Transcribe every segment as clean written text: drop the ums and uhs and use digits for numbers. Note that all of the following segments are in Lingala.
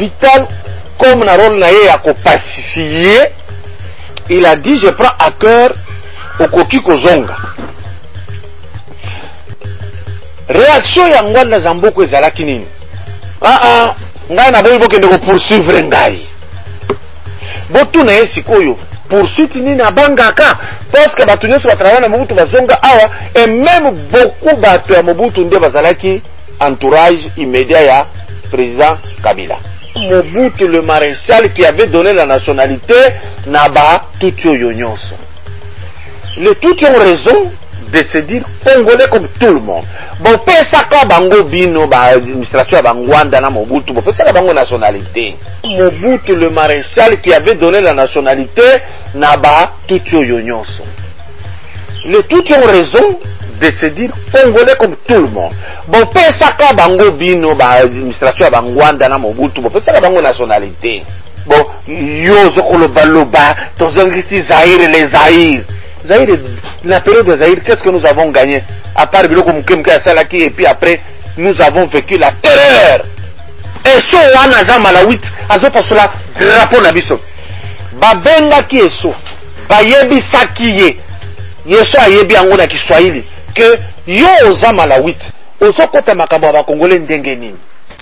Vital, comme na rôle naye ya pacifier, il a dit je prends à cœur au koki kozonga. Réaction ya ngwanda za mboko ezalaki nini? Ngai na boyi bokende ko poursuivre ngai. Botu na yesi koyo poursuite nini abangaka parce que batu nyonso batrava na Mobutu bazonga awa, et même beaucoup batu ya Mobutu nde bazalaki entourage immédiat ya président Kabila. Mobutu le maréchal qui avait donné la nationalité naba Tutio Yonyonso. Les Tutsi ont raison de se dire congolais comme tout le monde. Bon, pesaka bango bino ba administration bangwanda na Mobutu, bon pesaka bango nationalité. Mobutu le maréchal qui avait donné la nationalité naba Tutio Yonyonso. Les Tutsi ont raison de se dire congolais comme tout le monde. Bon, pesaka bango bino ba administration bangwanda na Mobutu, bon pesaka bango nationalité. Bon, yo zokolo baloba, tozongiti Zaïre les Zaïre. Zaïre, la période de Zaïre, qu'est-ce que nous avons gagné? À part Biloko Mukemke Salaki, et puis après, nous avons vécu la terreur. Et so wana Malawit, azo pasula drapeau nabiso. Babenga ki eso, bayebi sakiye, yeso ayebi ango na Kiswahili, que yo oza Malawit, ozo kota makambo ba Congolais ndenge nini.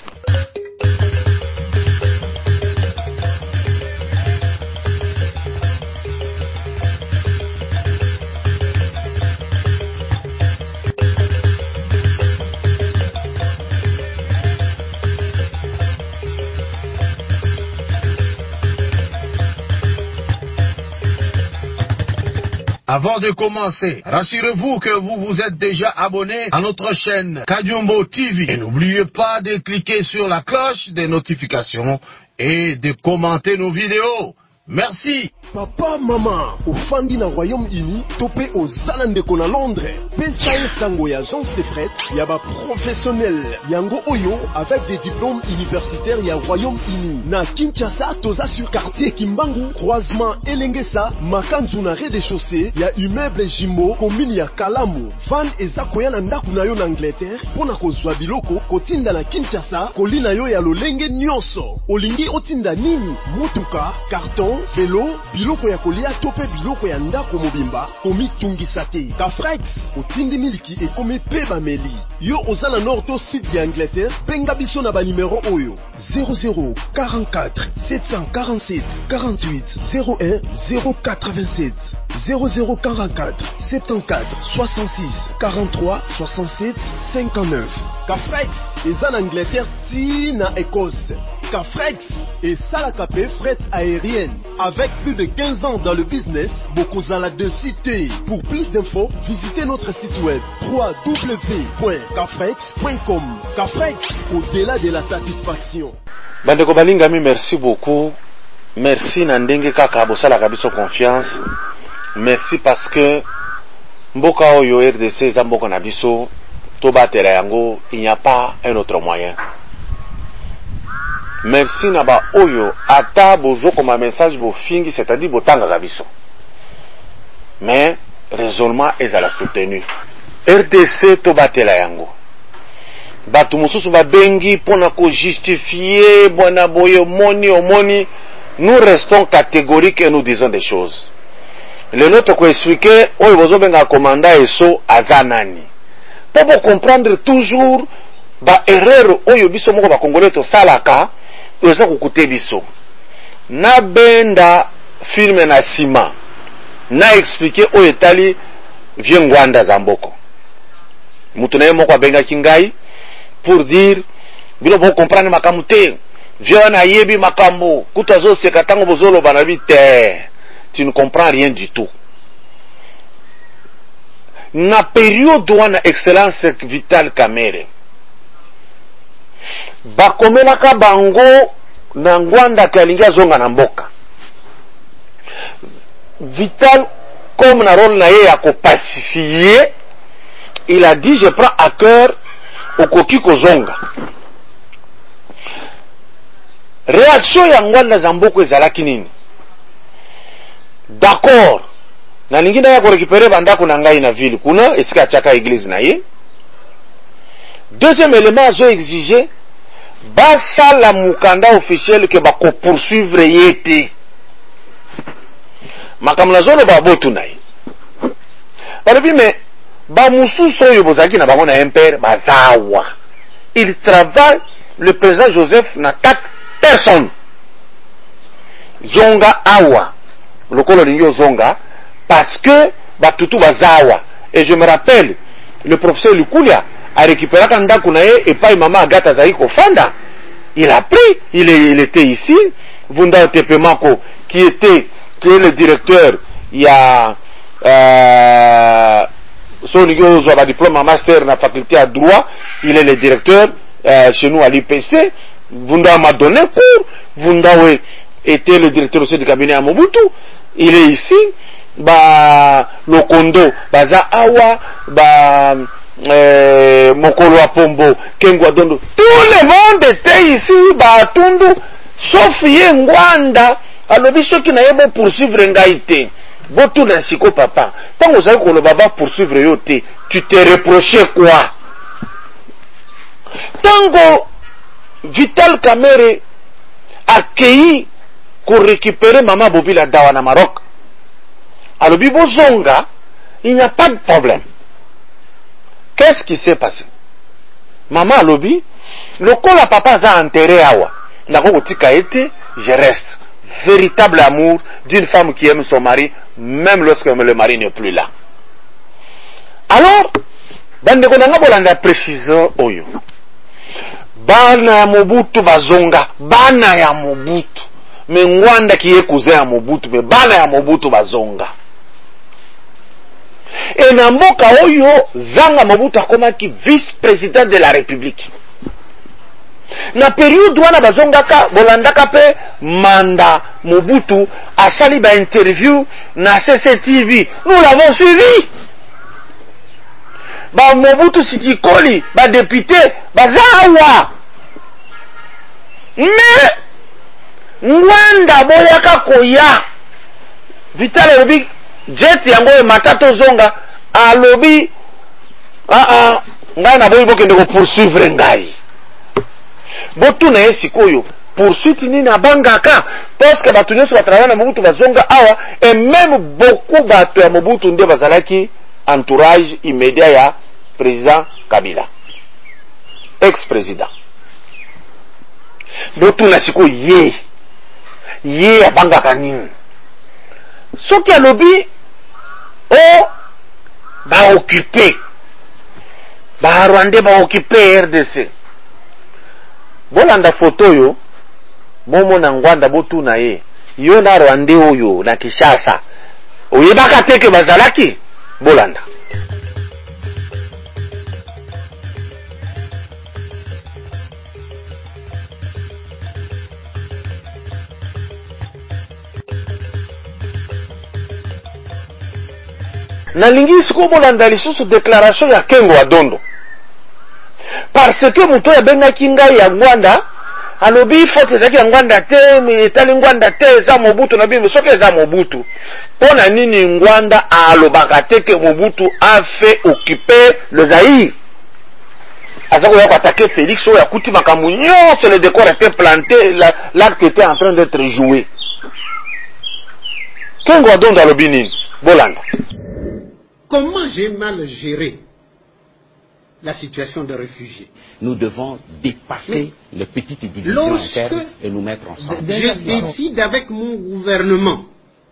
Avant de commencer, rassurez-vous que vous vous êtes déjà abonné à notre chaîne Kadiombo TV. Et n'oubliez pas de cliquer sur la cloche des notifications et de commenter nos vidéos. Merci. Papa, maman, au Fandi na Royaume-Uni, topé aux Zalandeko na Londres. Pesa Sango y agence de fret, yaba professionnel. Yango Oyo, avec des diplômes universitaires ya Royaume-Uni. Na Kinshasa, toza sur quartier Kimbangu, croisement Elengesa, Makanzu na rez-de-chaussée, ya immeuble Jimbo, commune ya Kalamu. Van eza koya na ndaku na yo na Angleterre, pona kozwa biloko, kotinda na Kinshasa, kolina yo ya lolenge nyonso. Olingi otinda nini? Mutuka, carton, vélo, biloko ya kolia tope biloko ya ndako mobimba komi tungisa te. Kafrex otindi miliki e komi peba meli. Yo ozana nord to sud ya Angleterre, penga biso na ba numéro oyo 00 44 747 48 01 087 00 44 74 66 43 67 59. Kafrex eza na Angleterre ti na Écosse. Kafrex et Salakapé fret aérienne. Avec plus de 15 ans dans le business, Bokozala de cité. Pour plus d'infos, visitez notre site web www.kafrex.com. Kafrex, au-delà de la satisfaction. Bandeko balingami, merci beaucoup. Merci Nandenge Kaka Bosala Kabiso confiance. Merci parce que Mboka Oyo RDC Zamboko Nabiso Toba Terayango, il n'y a pas un autre moyen. Merci Naba Oyo ata bozo comme un message bo fingi, c'est-à-dire botanga Kabiso. Mais raisonnement est à la soutenue. RDC Toba Terayango. Batu mususu ba bengi pona ko justifier bona boyo moni omoni. Nous restons catégoriques et nous disons des choses. Le nôtre ko expliquer oyo bozo benga commanda eso azanani. Pour comprendre toujours ba erreur oyo biso moko ba congolais to salaka oza kokute biso. Na benda filme na sima. Na expliquer oyo etali viengwanda zamboko. Mutu na ye moko abenga kingai pour dire bilo bo comprendre makamute. Viona yebi makambo kutazo sekatango bozolo banabi te. Tu ne comprends rien du tout. Na période wana excellence Vital Kamerhe bakomelaka bango na ngwanda kalinga zonga na mboka. Vital comme na rôle na ye ya pacifier, il a dit je prends à cœur au koki kozonga. Réaction ya ngwanda za mboko ezalaki nini? D'accord. Na lingine ya récupérer bandako na ngai na ville kuna esika chaka église na ye. Deuxième élément azo exiger basala mukanda officiel ke bako poursuivre yete makamla zolo ba botu nayi balobi me ba mususu oyo bozaki na bango na impère bazawa il travaille le président Joseph n'attaque personne zonga awa lokolo lingi zonga parce que batutu bazawa et je me rappelle le professeur Lukulia a récupéré ndako na ye et pas maman Agatha Zaï Kofanda. Il a pris, il était ici, Vunda Tepemako, qui est le directeur, il y a son diplôme en master dans la faculté à droit, il est le directeur chez nous à l'IPC. Vunda m'a donné cours, Vunda était le directeur aussi du cabinet à Mobutu, il est ici, Lokondo, Baza Awa, Mokolo Apombo, Kengwa Dondo, tout le monde était ici, Batundu, sauf Ngwanda, alors ceux qui n'avaient pas poursuivre Ngaïté, Botu na siko papa, tant que vous avez que le baba poursuivre yote, tu te reprochais quoi? Tango Vital Kamere accueilli pour récupérer Maman Bobila Dawa na Maroc, alors Bibo Zonga, il n'y a pas de problème. Qu'est-ce qui s'est passé? Maman Lobi, le col à papa a enterré Awa. Je reste. Véritable amour d'une femme qui aime son mari, même lorsque le mari n'est plus là. Alors, bandeko nanga bolanda précision oyo. Bana ya Mobutu bazonga, bana ya Mobutu. Mais Ngwanda qui est cousin à Mobutu, mais bana ya Mobutu bazonga. Et na mboka oyo Zanga Mobutu akomaki vice-président de la République. Na période wana bazongaka bolandaka pe manda Mobutu asali ba interview na CCTV. Nous l'avons suivi. Ba Mobutu Sitikoli, ba député, bazawa. Mais Ngwanda boyaka koya. Vital Obi jet yango matato zonga alobi ngai na boyi bokende ko poursuivre ngai botu na esikoyo poursuite ni na bangaka parce que batu nyonso batrava na Mobutu bazonga awa et même beaucoup bato ya Mobutu nde bazalaki entourage immédiat ya président Kabila ex-président botu na sikoyo ye abangaka nini soki alobi occupé Rwandais occupé RDC bolanda photo yo momo na Ngwanda botu na ye yo na Rwandais oyo na Kinshasa oyebaka teke bazalaki bolanda na lingi siko bolanda lisusu déclaration ya Kengo Adondo parce que muto ya benga kinga ya Ngwanda alobi fote zaki ya Ngwanda te etali Ngwanda te za Mobutu na bimbe soki za Mobutu pona nini Ngwanda alobaka te que Mobutu a fait occuper le Zaïre azako ya attaquer Félix o ya kuti makambo nyonso le décor était planté l'acte était en train d'être joué Kengo Adondo alobi nini bolanda. Comment j'ai mal géré la situation de réfugiés? Nous devons dépasser les petites divisions internes et nous mettre ensemble. Je décide avec mon gouvernement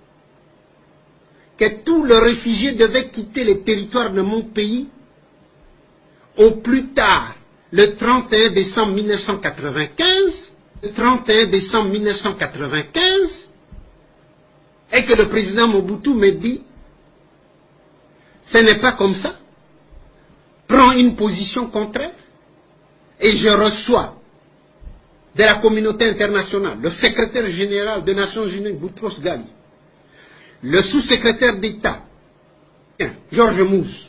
que tous les réfugiés devaient quitter les territoires de mon pays au plus tard le 31 décembre 1995, le 31 décembre 1995, et que le président Mobutu me dit ce n'est pas comme ça, prends une position contraire, et je reçois de la communauté internationale le secrétaire général des Nations Unies, Boutros Ghali, le sous-secrétaire d'État, Georges Mousse,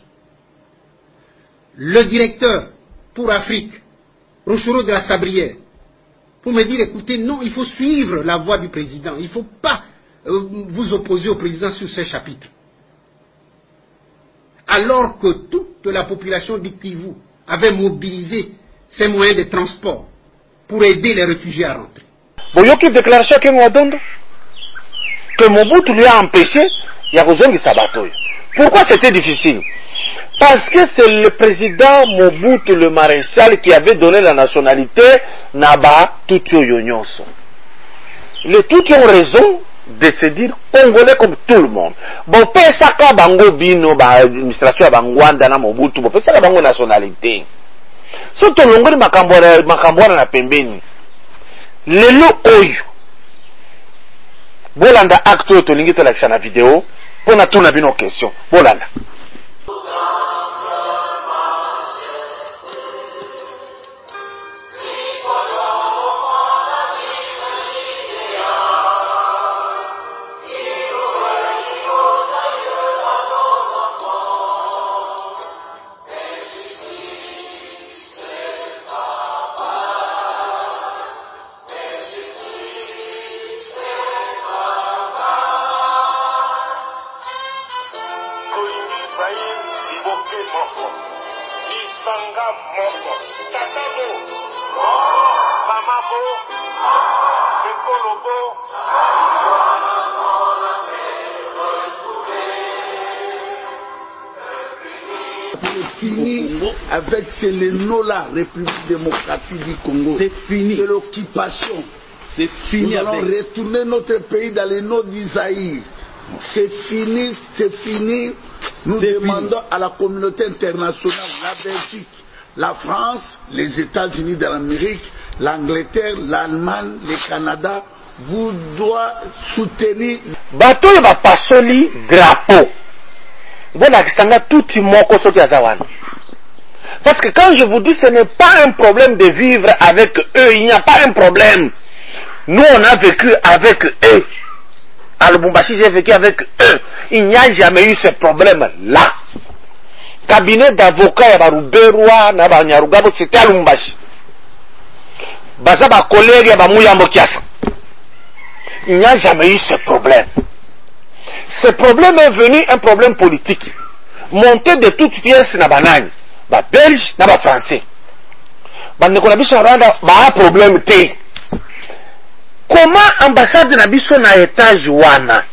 le directeur pour Afrique, Rochero de la Sabrière, pour me dire, écoutez, non, il faut suivre la voie du président, il ne faut pas vous opposer au président sur ces chapitres. Alors que toute la population du Kivu avait mobilisé ses moyens de transport pour aider les réfugiés à rentrer. Boyoki déclaration que Mwadonda que Mobutu lui a empêché, il y a besoin de Sabato. Pourquoi c'était difficile? Parce que c'est le président Mobutu, le maréchal, qui avait donné la nationalité Naba Tutio Yonyonso. Les Tutsi ont raison de se dire congolais comme tout le monde. Bon, pesaka bango bino ba administration ya bangwanda na Mobutu, bon pesaka bango nationalité. Soto longoli makambwana na pembeni. Lelo oyo. Bolanda acte oyo tolingi tolakisa na video pona tuna bino question. Bolanda. Fini avec ces Lénola, République démocratique du Congo. C'est fini. C'est l'occupation. C'est fini. Nous allons retourner notre pays dans les noms d'Isaïe. C'est fini, c'est fini. Nous demandons à la communauté internationale, la Belgique, la France, les États-Unis d'Amérique, l'Angleterre, l'Allemagne, le Canada, vous doivent soutenir. Bato va passer drapeau. Voilà que ça n'a tout moko soki azawana. Parce que quand je vous dis ce n'est pas un problème de vivre avec eux, il n'y a pas un problème. Nous on a vécu avec eux. À Lubumbashi j'ai vécu avec eux. Il n'y a jamais eu ce problème là. Cabinet d'avocats ya Baruberwa na Banyarugabo c'était à Lubumbashi. Baza ba collègue ya Bamuyambo Kiasa. Il n'y a jamais eu ce problème. Ce problème est venu un problème politique. Monté de toutes pièces na banani. Ba belge na ba français. Bandeko na biso Rwanda ba problème te. Comment ambassade na biso na étage wana?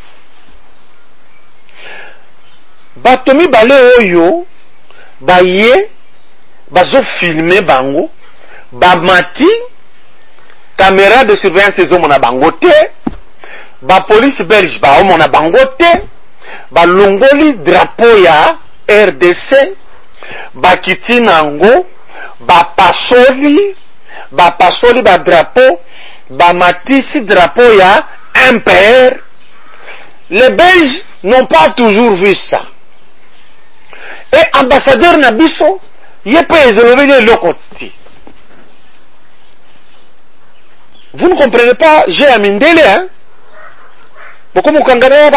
Batomi bale oyo ba ye bazo filmer bango ba mati caméra de surveillance ezo mona bango te. Ba police belge ba omona bango te. Ba longoli drapeau ya RDC ba kiti nango ba pasoli ba drapeau ba matisi drapeau ya MPR. Les Belges n'ont pas toujours vu ça. Et ambassadeur Nabiso yepe ezolobeli lokoti. Vous ne comprenez pas, j'ai un mindele hein. Vous ne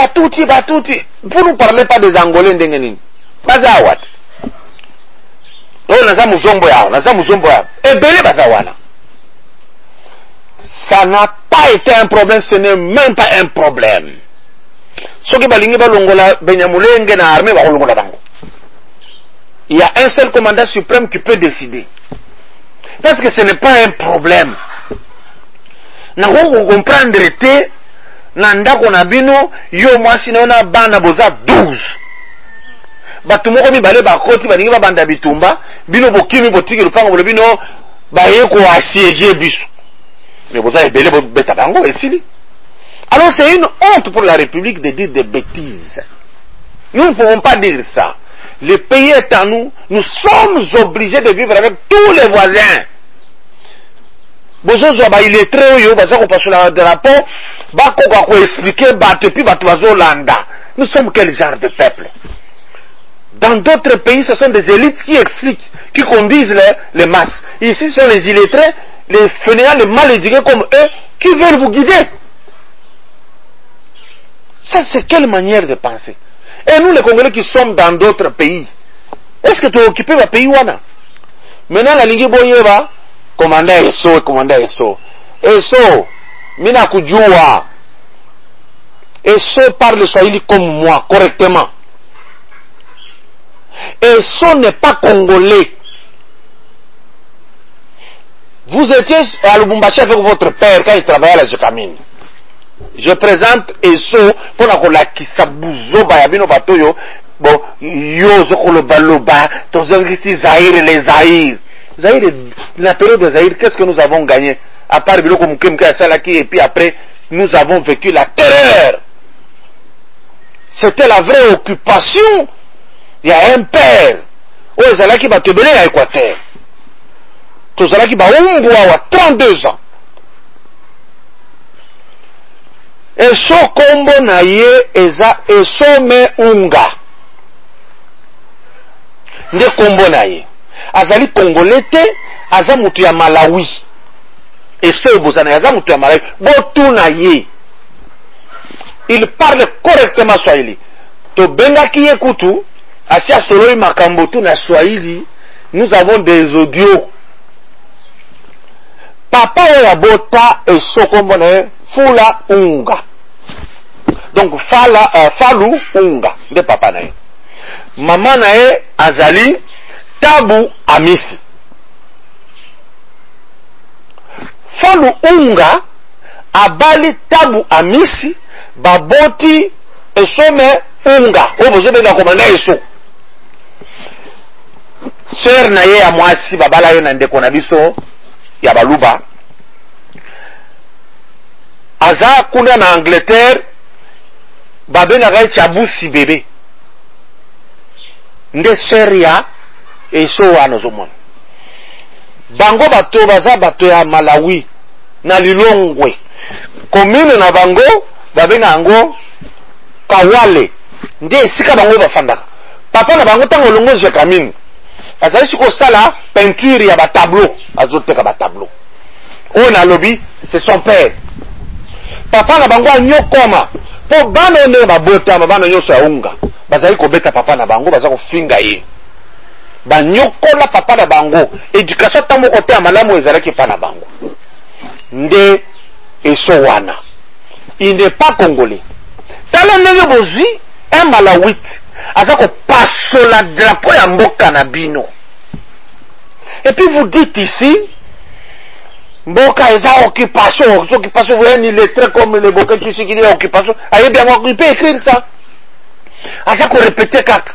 parlez pas des Angolais d'Engenin. Bazawat. Ça n'a pas été un problème, ce n'est même pas un problème. Il y a un seul commandant suprême qui peut décider. Parce que ce n'est pas un problème. Vous comprendrez nandako na bino yo mwasi naona bana boza 12 batu moko mibale bakoti balingi babanda bitumba bino bokimi botiki lupango bolo bino baye ko assiéger biso mais boza ebele beta bango esili. Alors c'est une honte pour la République de dire des bêtises. Nous ne pouvons pas dire ça. Le pays est à nous, nous sommes obligés de vivre avec tous les voisins. Bozo ba illettré oyo baza ko pasula drapeau bako ko expliquer bato puis bato bazolanda. Nous sommes quel genre de peuple? Dans d'autres pays ce sont des élites qui expliquent, qui conduisent les masses. Ici ce sont les illettrés, les fainéants, les mal éduqués comme eux qui veulent vous guider. Ça c'est quelle manière de penser? Et nous les Congolais qui sommes dans d'autres pays, est-ce que tu es occupé par pays wana? Maintenant la ligue boyeba commandant ESO. ESO, mina kujua. ESO parle Swahili comme moi, correctement. ESO n'est pas congolais. Vous étiez à Lubumbashi avec votre père quand il travaillait à la Jekamine. Je présente Eso pour la Kisabuzo Bayabino Batoyo. Bon, yo le baloba, Zaïre, les Zaïre. Zaïre, la période de Zaïre, qu'est-ce que nous avons gagné? À part Biloko Mukemka Salaki, et puis après, nous avons vécu la terreur. C'était la vraie occupation. Il y a un père. Oh, Zalaki va te donner à l'Équateur. Tozalaki ba Umbwa 32 ans. Eso kombo na ye eza eso me unga. Nde kombo na ye. Azali Congolais te, aza mutu ya Malawi. Eso ebozana aza mutu ya Malawi. Botu na ye. Il parle correctement Swahili. To bengaki ye kutu, asia soloi makambo tu na Swahili, nous avons des audios. Papa ya bota eso kombo na ye Fula Unga. Donc Falu Unga de papa na ye. Mama na ye azali Tabu Amisi. Falu Unga abali Tabu Amisi baboti esome Unga. Obozo benga komanda eso. Sœur na ye ya mwasi babala ye na ndeko na biso ya baluba. Aza kuna na Angleterre babena gai chabusi bebe. Nde sœur ya eso wana zomona. Bango bato baza bato ya Malawi na Lilongwe. Commune na bango babena ango Kawale. Nde esika bango bafandaka. Papa na bango tango longo Jekamine. Azali siko sala peinture ya ba tableau, azoteka ba tableau. O na lobby, c'est son père. Papa na bango anyokoma. Po bano ne babota mabano nyoso ya unga. Bazali ko beta papa na bango bazako finga ye. Banyokola papa na bango. Éducation tamo kote malamu ezalaki pa na bango. Nde eso wana. Il n'est pas congolais. Tala ndenge bozwi un Malawite azako pasola drapeau ya mboka na bino. Et puis vous dites ici mboka eza occupation, occupation, vous voyez, il est très comme les boka qui dit occupation. Aïe bien, il peut écrire ça. Azako répéter kaka.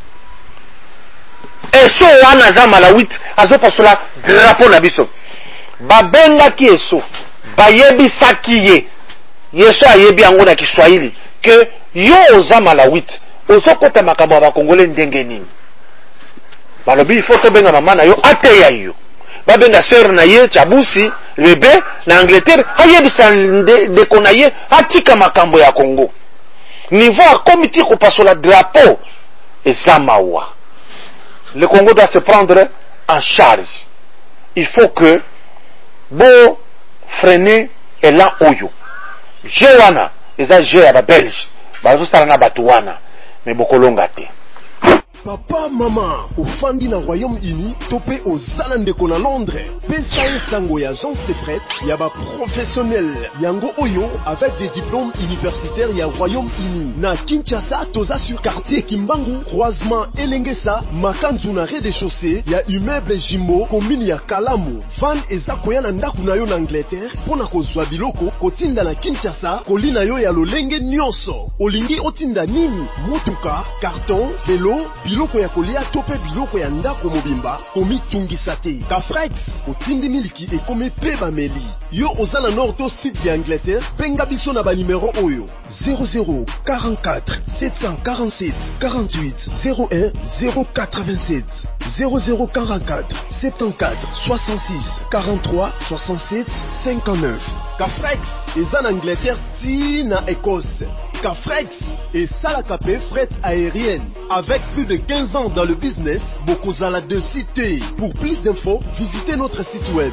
Eso wana za Malawite azo pasola drapeau na biso. Babenga ki eso. Bayebi sakiye. Yeso ayebi yango na Kiswahili que yo oza Malawite ozo kota makambo ba Congolais ndenge nini. Balobi il faut to benga mama na yo ateya yo. Babenga sœur na ye chabusi bebe na Angleterre ayebi sa de konaye atika makambo ya Congo. Niveau a comité ko pasola drapeau ezamawa. Le Congo doit se prendre en charge. Il faut que bo freiner elan oyo. Jewana eza je ya ba Belge bazo sala na batuwana me bokolonga te. Papa, maman, au Fandi na Royaume-Uni, topé aux Zalandeko na Londres. Pesa sango ya agence de fret, yaba professionnel. Yango Oyo, avec des diplômes universitaires ya Royaume-Uni. Na Kinshasa, toza sur quartier Kimbangu, croisement Elengesa, Makanzu na rez-de-chaussée, ya immeuble Jimbo, commune ya Kalamu. Van eza koya na ndaku na yo na Angleterre, pona kozwa biloko, kotinda na Kinshasa, kolina yo ya lolenge nyonso. Olingi otinda nini? Mutuka, carton, vélo, biloko ya kolia tope biloko ya ndako mobimba komi tungisa te. Kafrex otindi miliki e komi peba meli. Yo ozana nord to sud de Angleterre, benga biso na ba numéro oyo 0044 747 48 01 087 0044 74 66 43 67 59. Kafrex eza na Angleterre ti na Écosse. Kafrex et Salakapé fret aérienne. Avec plus de 15 ans dans le business, Bokozala de cité. Pour plus d'infos, visitez notre site web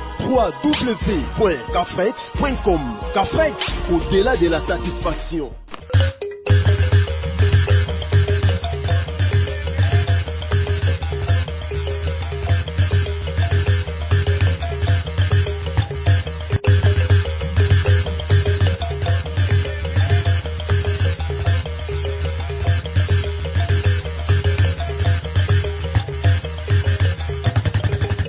www.kafrex.com. Kafrex, au-delà de la satisfaction.